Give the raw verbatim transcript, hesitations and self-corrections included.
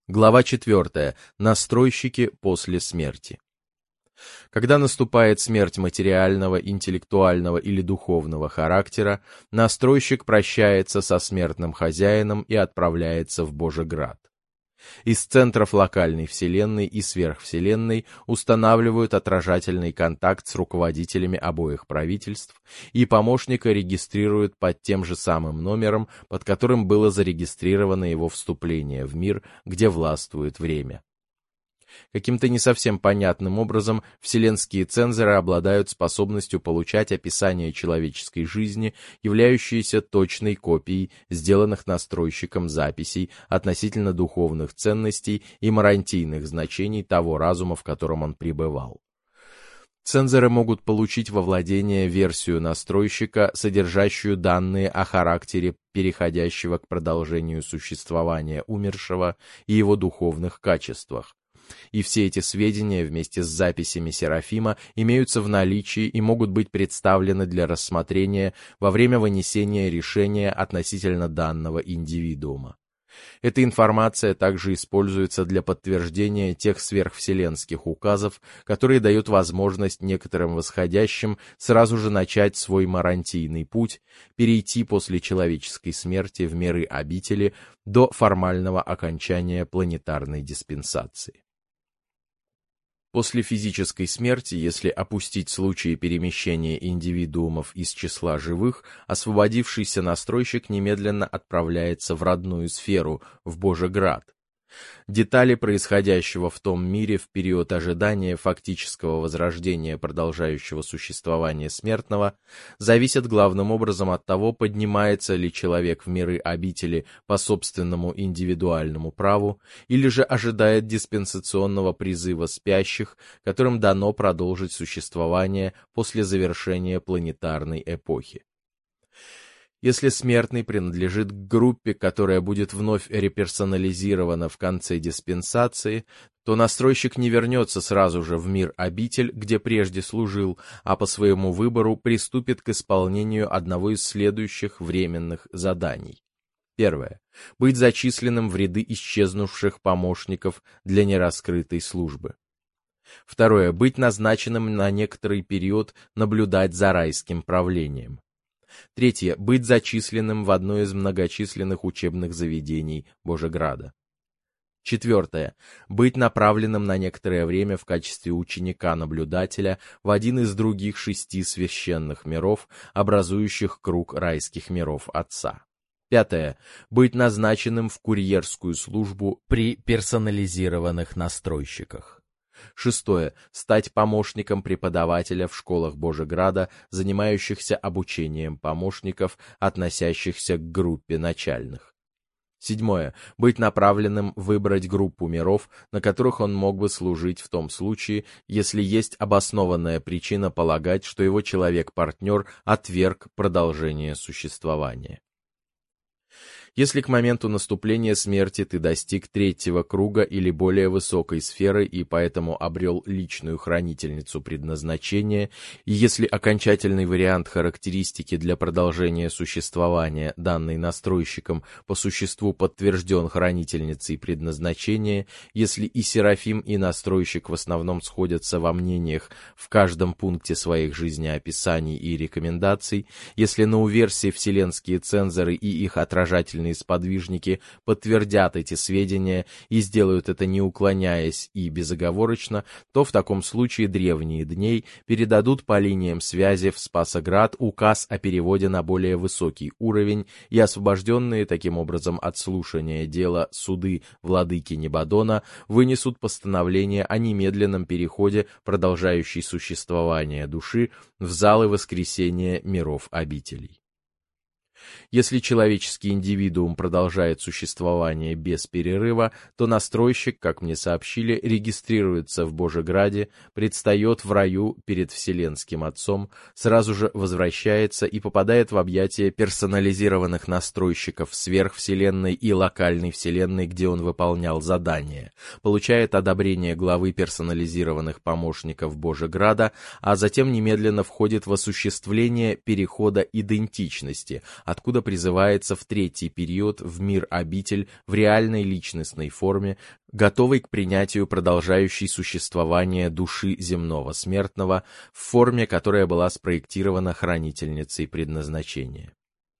Глава четвертая. Настройщики после смерти. Когда наступает смерть материального, интеллектуального или духовного характера, настройщик прощается со смертным хозяином и отправляется в Божеград. Из центров локальной вселенной и сверхвселенной устанавливают отражательный контакт с руководителями обоих правительств, и помощника регистрируют под тем же самым номером, под которым было зарегистрировано его вступление в мир, где властвует время. Каким-то не совсем понятным образом вселенские цензоры обладают способностью получать описание человеческой жизни, являющиеся точной копией сделанных настройщиком записей относительно духовных ценностей и марантийных значений того разума, в котором он пребывал. Цензоры могут получить во владение версию настройщика, содержащую данные о характере переходящего к продолжению существования умершего и его духовных качествах. И все эти сведения вместе с записями Серафима имеются в наличии и могут быть представлены для рассмотрения во время вынесения решения относительно данного индивидуума. Эта информация также используется для подтверждения тех сверхвселенских указов, которые дают возможность некоторым восходящим сразу же начать свой марантийный путь, перейти после человеческой смерти в миры обители до формального окончания планетарной диспенсации. После физической смерти, если опустить случаи перемещения индивидуумов из числа живых, освободившийся настройщик немедленно отправляется в родную сферу, в Божеград. Детали происходящего в том мире в период ожидания фактического возрождения продолжающего существования смертного зависят главным образом от того, поднимается ли человек в миры обители по собственному индивидуальному праву или же ожидает диспенсационного призыва спящих, которым дано продолжить существование после завершения планетарной эпохи. Если смертный принадлежит к группе, которая будет вновь реперсонализирована в конце диспенсации, то настройщик не вернется сразу же в мир обитель, где прежде служил, а по своему выбору приступит к исполнению одного из следующих временных заданий. Первое. Быть зачисленным в ряды исчезнувших помощников для нераскрытой службы. Второе. Быть назначенным на некоторый период наблюдать за райским правлением. Третье. Быть зачисленным в одно из многочисленных учебных заведений Божеграда. Четвертое. Быть направленным на некоторое время в качестве ученика-наблюдателя в один из других шести священных миров, образующих круг райских миров Отца. Пятое. Быть назначенным в курьерскую службу при персонализированных настройщиках. Шестое. Стать помощником преподавателя в школах Божеграда, занимающихся обучением помощников, относящихся к группе начальных. Седьмое. Быть направленным выбрать группу миров, на которых он мог бы служить в том случае, если есть обоснованная причина полагать, что его человек-партнер отверг продолжение существования. Если к моменту наступления смерти ты достиг третьего круга или более высокой сферы и поэтому обрел личную хранительницу предназначения, и если окончательный вариант характеристики для продолжения существования, данный настройщиком, по существу подтвержден хранительницей предназначения, если и Серафим, и настройщик в основном сходятся во мнениях в каждом пункте своих жизнеописаний и рекомендаций, если на уверсе вселенские цензоры и их отражательные сподвижники подтвердят эти сведения и сделают это не уклоняясь и безоговорочно, то в таком случае древние дней передадут по линиям связи в Спасоград указ о переводе на более высокий уровень, и освобожденные таким образом от слушания дела суды владыки Небадона вынесут постановление о немедленном переходе продолжающей существование души в залы воскресения миров обителей. Если человеческий индивидуум продолжает существование без перерыва, то настройщик, как мне сообщили, регистрируется в Божеграде, предстает в раю перед Вселенским Отцом, сразу же возвращается и попадает в объятия персонализированных настройщиков сверхвселенной и локальной вселенной, где он выполнял задания, получает одобрение главы персонализированных помощников Божеграда, а затем немедленно входит в осуществление перехода идентичности, откуда призывается в третий период в мир-обитель в реальной личностной форме, готовой к принятию продолжающей существование души земного смертного в форме, которая была спроектирована хранительницей предназначения.